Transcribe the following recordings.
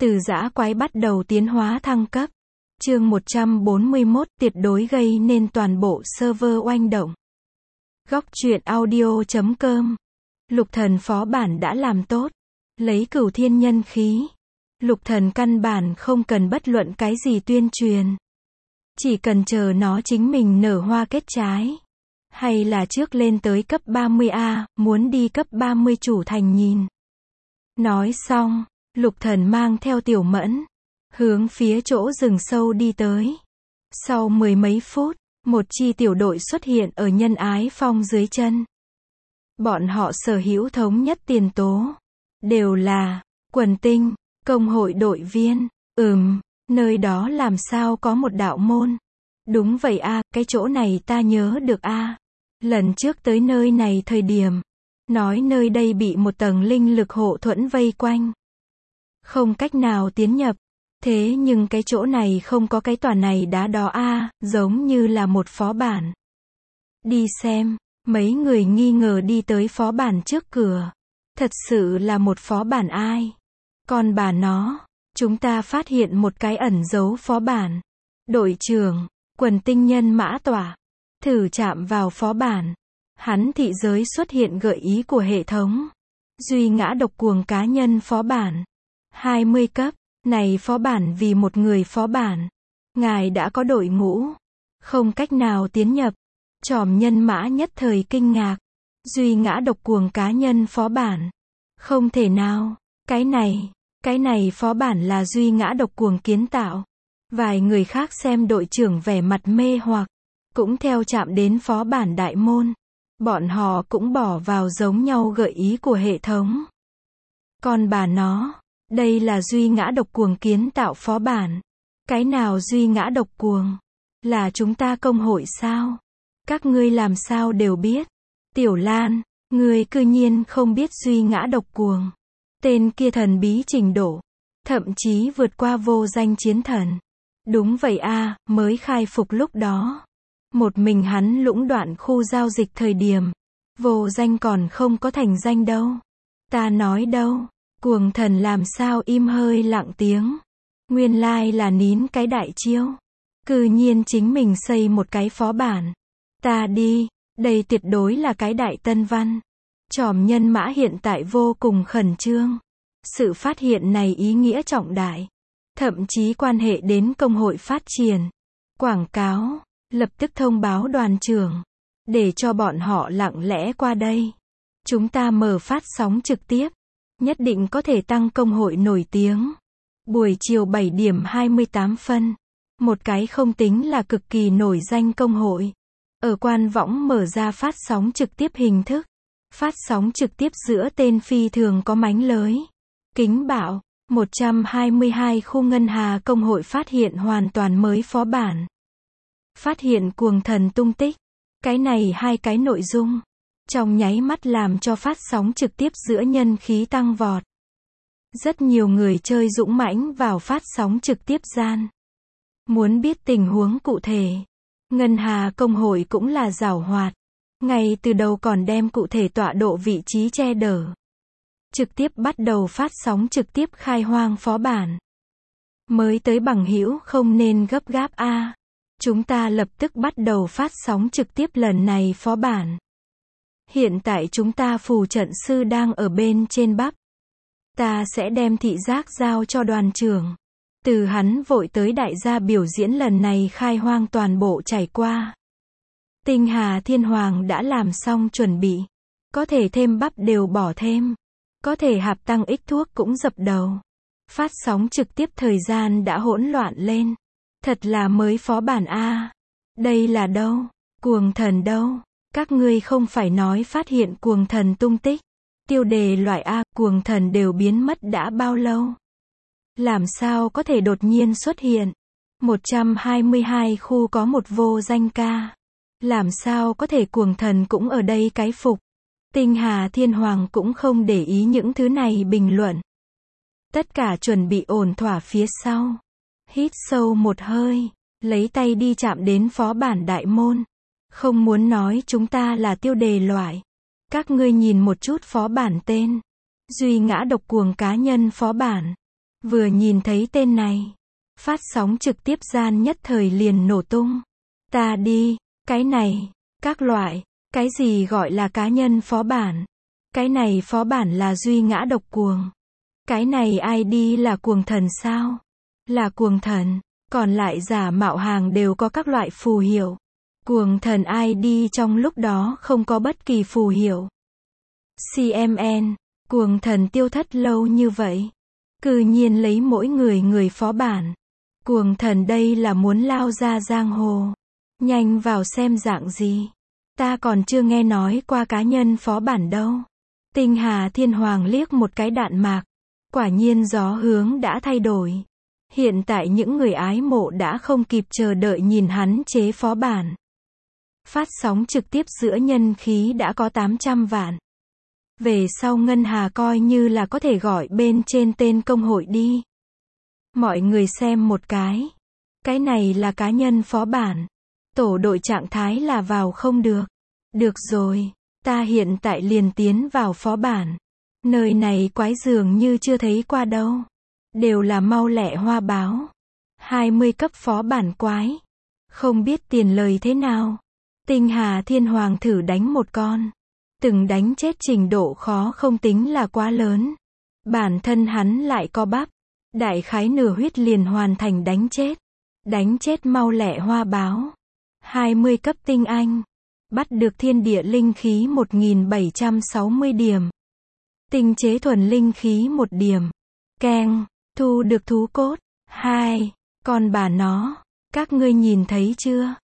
Từ dã quái bắt đầu tiến hóa thăng cấp. Chương 141, tuyệt đối gây nên toàn bộ server oanh động. Góc truyện audio.com. Lục thần phó bản đã làm tốt. Lấy cửu thiên nhân khí. Lục thần căn bản không cần bất luận cái gì tuyên truyền. Chỉ cần chờ nó chính mình nở hoa kết trái. Hay là trước lên tới cấp 30A, muốn đi cấp 30 chủ thành nhìn. Nói xong, Lục thần mang theo Tiểu Mẫn, hướng phía chỗ rừng sâu đi tới. Sau mười mấy phút, một chi tiểu đội xuất hiện ở Nhân Ái Phong dưới chân. Bọn họ sở hữu thống nhất tiền tố. Đều là quần tinh, công hội đội viên. Nơi đó làm sao có một đạo môn. Đúng vậy a, cái chỗ này ta nhớ được a. Lần trước tới nơi này thời điểm, nói nơi đây bị một tầng linh lực hộ thuẫn vây quanh. Không cách nào tiến nhập. Thế nhưng cái chỗ này không có cái tòa này đá đó a, giống như là một phó bản. Đi xem, mấy người nghi ngờ đi tới phó bản trước cửa. Thật sự là một phó bản ai? Còn bà nó, chúng ta phát hiện một cái ẩn dấu phó bản. Đội trưởng, quần tinh nhân mã tỏa, thử chạm vào phó bản. Hắn thị giới xuất hiện gợi ý của hệ thống. Duy ngã độc cuồng cá nhân phó bản. 20 cấp, này phó bản vì một người phó bản. Ngài đã có đội ngũ. Không cách nào tiến nhập. Tròm nhân mã nhất thời kinh ngạc. Duy ngã độc cuồng cá nhân phó bản. Không thể nào. Cái này phó bản là duy ngã độc cuồng kiến tạo. Vài người khác xem đội trưởng vẻ mặt mê hoặc. Cũng theo chạm đến phó bản đại môn. Bọn họ cũng bỏ vào giống nhau gợi ý của hệ thống. Còn bà nó, đây là duy ngã độc cuồng kiến tạo phó bản. Cái nào duy ngã độc cuồng? Là chúng ta công hội sao? Các ngươi làm sao đều biết? Tiểu Lan, ngươi cư nhiên không biết duy ngã độc cuồng. Tên kia thần bí trình độ. Thậm chí vượt qua vô danh chiến thần. Đúng vậy a, mới khai phục lúc đó. Một mình hắn lũng đoạn khu giao dịch thời điểm. Vô danh còn không có thành danh đâu. Ta nói đâu. Cuồng thần làm sao im hơi lặng tiếng. Nguyên lai là nín cái đại chiêu. Cư nhiên chính mình xây một cái phó bản. Ta đi, đây tuyệt đối là cái đại tân văn. Tròm nhân mã hiện tại vô cùng khẩn trương. Sự phát hiện này ý nghĩa trọng đại. Thậm chí quan hệ đến công hội phát triển. Quảng cáo, lập tức thông báo đoàn trưởng. Để cho bọn họ lặng lẽ qua đây. Chúng ta mở phát sóng trực tiếp. Nhất định có thể tăng công hội nổi tiếng. Buổi chiều 7 điểm 28 phân. Một cái không tính là cực kỳ nổi danh công hội. Ở quan võng mở ra phát sóng trực tiếp hình thức. Phát sóng trực tiếp giữa tên phi thường có mánh lới. Kính bảo, 122 khu ngân hà công hội phát hiện hoàn toàn mới phó bản. Phát hiện cuồng thần tung tích. Cái này hai cái nội dung. Trong nháy mắt làm cho phát sóng trực tiếp giữa nhân khí tăng vọt. Rất nhiều người chơi dũng mãnh vào phát sóng trực tiếp gian. Muốn biết tình huống cụ thể. Ngân hà công hội cũng là giảo hoạt. Ngay từ đầu còn đem cụ thể tọa độ vị trí che đở. Trực tiếp bắt đầu phát sóng trực tiếp khai hoang phó bản. Mới tới bằng hữu không nên gấp gáp a. Chúng ta lập tức bắt đầu phát sóng trực tiếp lần này phó bản. Hiện tại chúng ta phù trận sư đang ở bên trên bắp. Ta sẽ đem thị giác giao cho đoàn trưởng. Từ hắn vội tới đại gia biểu diễn lần này khai hoang toàn bộ trải qua. Tinh Hà Thiên Hoàng đã làm xong chuẩn bị. Có thể thêm bắp đều bỏ thêm. Có thể hạp tăng ích thuốc cũng dập đầu. Phát sóng trực tiếp thời gian đã hỗn loạn lên. Thật là mới phó bản a. Đây là đâu? Cuồng thần đâu? Các ngươi không phải nói phát hiện cuồng thần tung tích. Tiêu đề loại A, cuồng thần đều biến mất đã bao lâu? Làm sao có thể đột nhiên xuất hiện? 122 khu có một vô danh ca. Làm sao có thể cuồng thần cũng ở đây cái phục? Tinh Hà Thiên Hoàng cũng không để ý những thứ này bình luận. Tất cả chuẩn bị ổn thỏa phía sau. Hít sâu một hơi, lấy tay đi chạm đến phó bản đại môn. Không muốn nói chúng ta là tiêu đề loại. Các ngươi nhìn một chút phó bản tên. Duy ngã độc cuồng cá nhân phó bản. Vừa nhìn thấy tên này, phát sóng trực tiếp gian nhất thời liền nổ tung. Ta đi, cái này, các loại, cái gì gọi là cá nhân phó bản? Cái này phó bản là duy ngã độc cuồng. Cái này ID là cuồng thần sao? Là cuồng thần, còn lại giả mạo hàng đều có các loại phù hiệu. Cuồng thần ID trong lúc đó không có bất kỳ phù hiệu. CMN, cuồng thần tiêu thất lâu như vậy. Cư nhiên lấy mỗi người phó bản. Cuồng thần đây là muốn lao ra giang hồ. Nhanh vào xem dạng gì. Ta còn chưa nghe nói qua cá nhân phó bản đâu. Tinh Hà Thiên Hoàng liếc một cái đạn mạc. Quả nhiên gió hướng đã thay đổi. Hiện tại những người ái mộ đã không kịp chờ đợi nhìn hắn chế phó bản. Phát sóng trực tiếp giữa nhân khí đã có 800 vạn. Về sau Ngân Hà coi như là có thể gọi bên trên tên công hội đi. Mọi người xem một cái. Cái này là cá nhân phó bản. Tổ đội trạng thái là vào không được. Được rồi, ta hiện tại liền tiến vào phó bản. Nơi này quái dường như chưa thấy qua đâu. Đều là mau lẹ hoa báo. 20 cấp phó bản quái. Không biết tiền lời thế nào. Tinh Hà Thiên Hoàng thử đánh một con. Từng đánh chết trình độ khó không tính là quá lớn. Bản thân hắn lại có bắp. Đại khái nửa huyết liền hoàn thành đánh chết. Đánh chết mau lẹ hoa báo. 20 cấp tinh anh. Bắt được thiên địa linh khí 1760 điểm. Tinh chế thuần linh khí 1 điểm. Keng. Thu được thú cốt. 2. Còn bà nó. Các ngươi nhìn thấy chưa?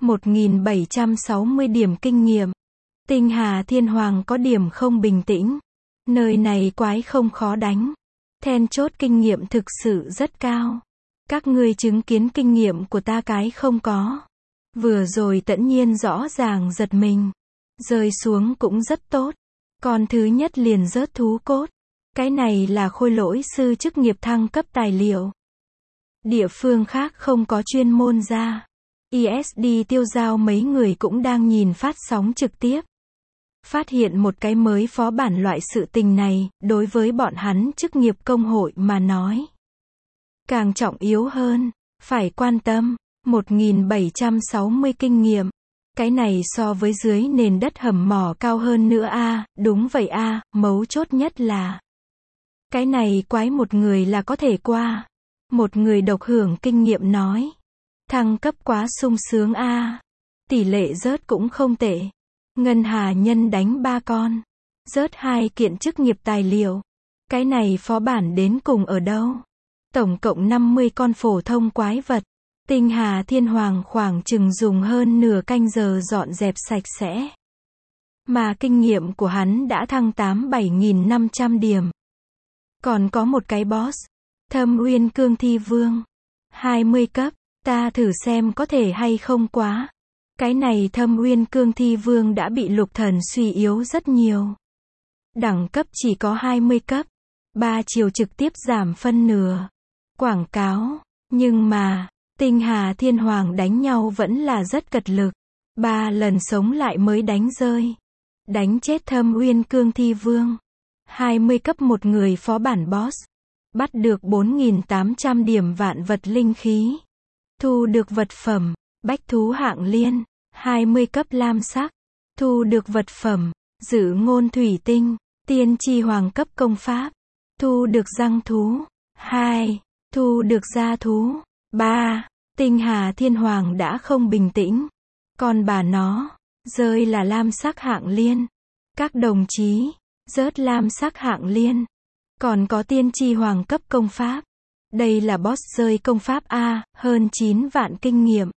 1760 điểm kinh nghiệm. Tinh Hà Thiên Hoàng có điểm không bình tĩnh. Nơi này quái không khó đánh. Then chốt kinh nghiệm thực sự rất cao. Các ngươi chứng kiến kinh nghiệm của ta cái không có. Vừa rồi tất nhiên rõ ràng giật mình. Rơi xuống cũng rất tốt. Con thứ nhất liền rớt thú cốt. Cái này là khôi lỗi sư chức nghiệp thăng cấp tài liệu. Địa phương khác không có chuyên môn ra. ISD tiêu giao mấy người cũng đang nhìn phát sóng trực tiếp. Phát hiện một cái mới phó bản loại sự tình này, đối với bọn hắn chức nghiệp công hội mà nói. Càng trọng yếu hơn, phải quan tâm, 1760 kinh nghiệm. Cái này so với dưới nền đất hầm mỏ cao hơn nữa a, đúng vậy a, mấu chốt nhất là. Cái này quái một người là có thể qua. Một người độc hưởng kinh nghiệm nói. Thăng cấp quá sung sướng a. Tỷ lệ rớt cũng không tệ. Ngân Hà nhân đánh 3 con. Rớt 2 kiện chức nghiệp tài liệu. Cái này phó bản đến cùng ở đâu? Tổng cộng 50 con phổ thông quái vật. Tinh Hà Thiên Hoàng khoảng chừng dùng hơn nửa canh giờ dọn dẹp sạch sẽ. Mà kinh nghiệm của hắn đã thăng 87.500 điểm. Còn có một cái boss. Thâm Uyên Cương Thi Vương. 20 cấp. Ta thử xem có thể hay không quá. Cái này Thâm Uyên Cương Thi Vương đã bị lục thần suy yếu rất nhiều. Đẳng cấp chỉ có 20 cấp. 3 chiều trực tiếp giảm phân nửa. Quảng cáo. Nhưng mà, Tinh Hà Thiên Hoàng đánh nhau vẫn là rất cật lực. 3 lần sống lại mới đánh rơi. Đánh chết Thâm Uyên Cương Thi Vương. 20 cấp một người phó bản boss. Bắt được 4.800 điểm vạn vật linh khí. Thu được vật phẩm. Bách thú hạng liên. 20 cấp lam sắc. Thu được vật phẩm. Dự ngôn thủy tinh. Tiên tri hoàng cấp công pháp. Thu được răng thú. 2. Thu được gia thú. 3. Tinh Hà Thiên Hoàng đã không bình tĩnh. Còn bà nó. Rơi là lam sắc hạng liên. Các đồng chí. Rớt lam sắc hạng liên. Còn có tiên tri hoàng cấp công pháp. Đây là boss rơi công pháp A, hơn 9 vạn kinh nghiệm.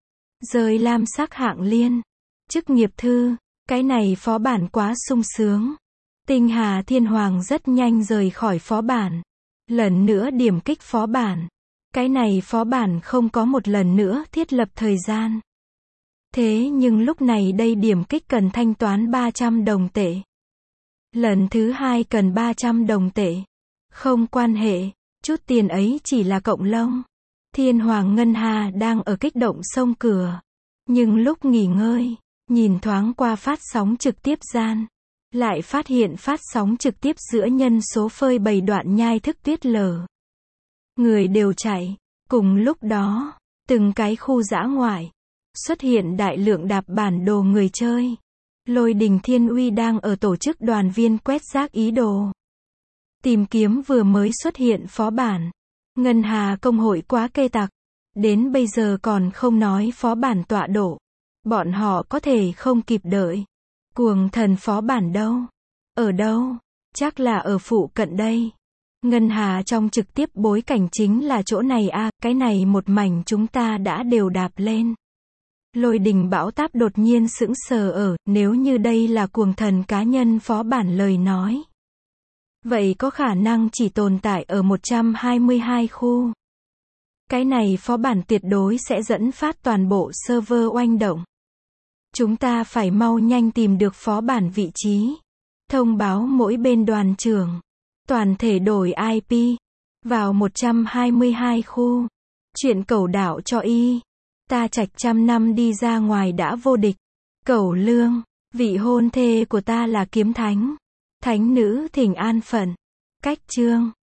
Rơi lam sắc hạng liên. Chức nghiệp thư. Cái này phó bản quá sung sướng. Tinh Hà Thiên Hoàng rất nhanh rời khỏi phó bản. Lần nữa điểm kích phó bản. Cái này phó bản không có một lần nữa thiết lập thời gian. Thế nhưng lúc này đây điểm kích cần thanh toán 300 đồng tệ. Lần thứ 2 cần 300 đồng tệ. Không quan hệ, chút tiền ấy chỉ là cộng lông. Thiên Hoàng Ngân Hà đang ở kích động xông cửa. Nhưng lúc nghỉ ngơi, nhìn thoáng qua phát sóng trực tiếp gian. Lại phát hiện phát sóng trực tiếp giữa nhân số phơi bày đoạn nhai thức tuyết lở. Người đều chạy. Cùng lúc đó, từng cái khu dã ngoại, xuất hiện đại lượng đạp bản đồ người chơi. Lôi Đình Thiên Uy đang ở tổ chức đoàn viên quét rác ý đồ. Tìm kiếm vừa mới xuất hiện phó bản. Ngân Hà công hội quá kê tặc. Đến bây giờ còn không nói phó bản tọa độ. Bọn họ có thể không kịp đợi. Cuồng thần phó bản đâu? Ở đâu? Chắc là ở phụ cận đây. Ngân Hà trong trực tiếp bối cảnh chính là chỗ này à, cái này một mảnh chúng ta đã đều đạp lên. Lôi Đình Bão Táp đột nhiên sững sờ nếu như đây là cuồng thần cá nhân phó bản lời nói. Vậy có khả năng chỉ tồn tại ở 122 khu. Cái này phó bản tuyệt đối sẽ dẫn phát toàn bộ server oanh động. Chúng ta phải mau nhanh tìm được phó bản vị trí. Thông báo mỗi bên đoàn trưởng. Toàn thể đổi IP. Vào 122 khu. Chuyện Cẩu Đảo cho y. Ta Trạch 100 năm đi ra ngoài đã vô địch. Cẩu Lương. Vị hôn thê của ta là kiếm thánh. Thánh nữ thỉnh an phận. Cách chương.